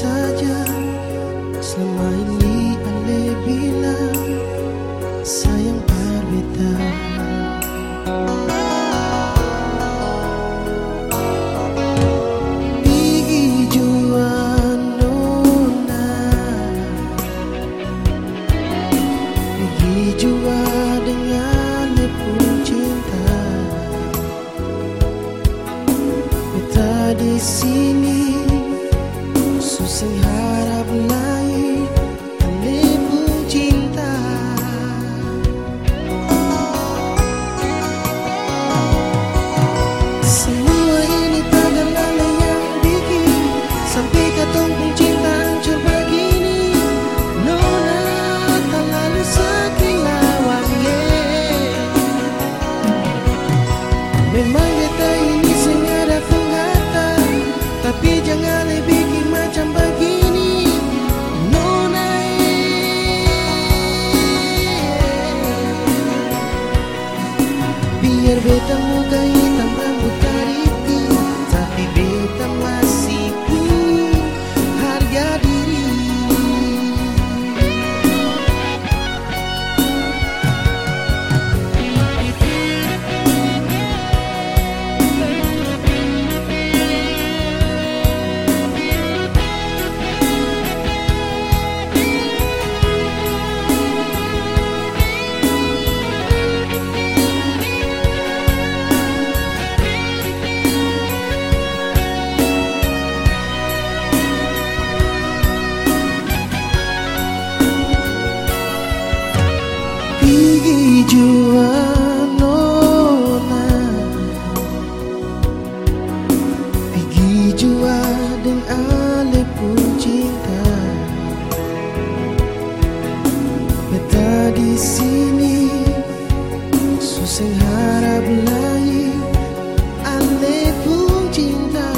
saja. Selama ini ale bilang sayang berbeda. Pergi jua nona, pergi jua dengan lepung cinta. Beta di sini susah harap lain lepung cinta. Semua ini tak lalai yang bikin sampai katong pun cinta hancur begini. Nona tak lalu sakit lawannya. Memang beta ini sengaja penghata, tapi jangan bikin macam begini. Nona, biar beta muka hitam rambut kariti, tapi beta masih pun harga diri. Pergi jua nona, pergi jua dengan ale pun cinta. Beta di sini susah harap lain ale pun cinta.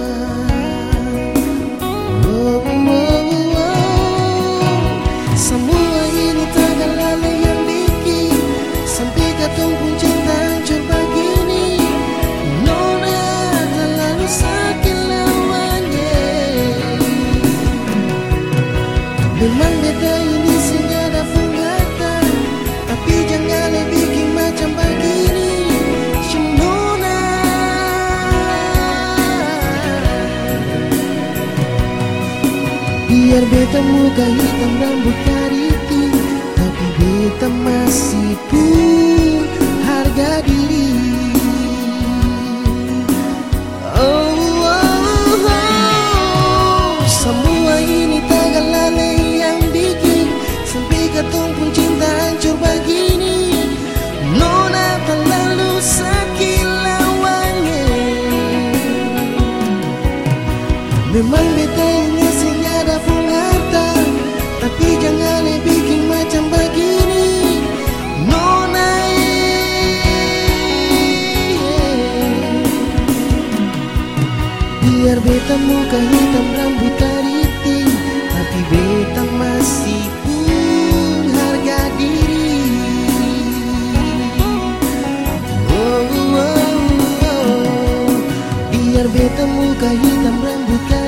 Oh, oh, oh. Semua ini tak lalai yang bikin sampai katong pun cinta hancur begini. Nona terlalu sakit lawannya. Memang beta ini sengaja penghata, tapi jangan bikin macam begini. Nona, biar beta muka hitam rambut kariti, tapi beta masih pun harga diri. Oh, oh, oh. Semua ini tak lalai yang bikin sampai katong pun cinta hancur begini. Nona terlalu sakit lawannya. Memang beta ini sengaja penghata, tapi jangan bikin macam begini. Nona, biar beta muka hitam rambut kariti, tapi beta masih pun harga diri. Oh, oh, oh. Biar beta muka hitam rambut kariti,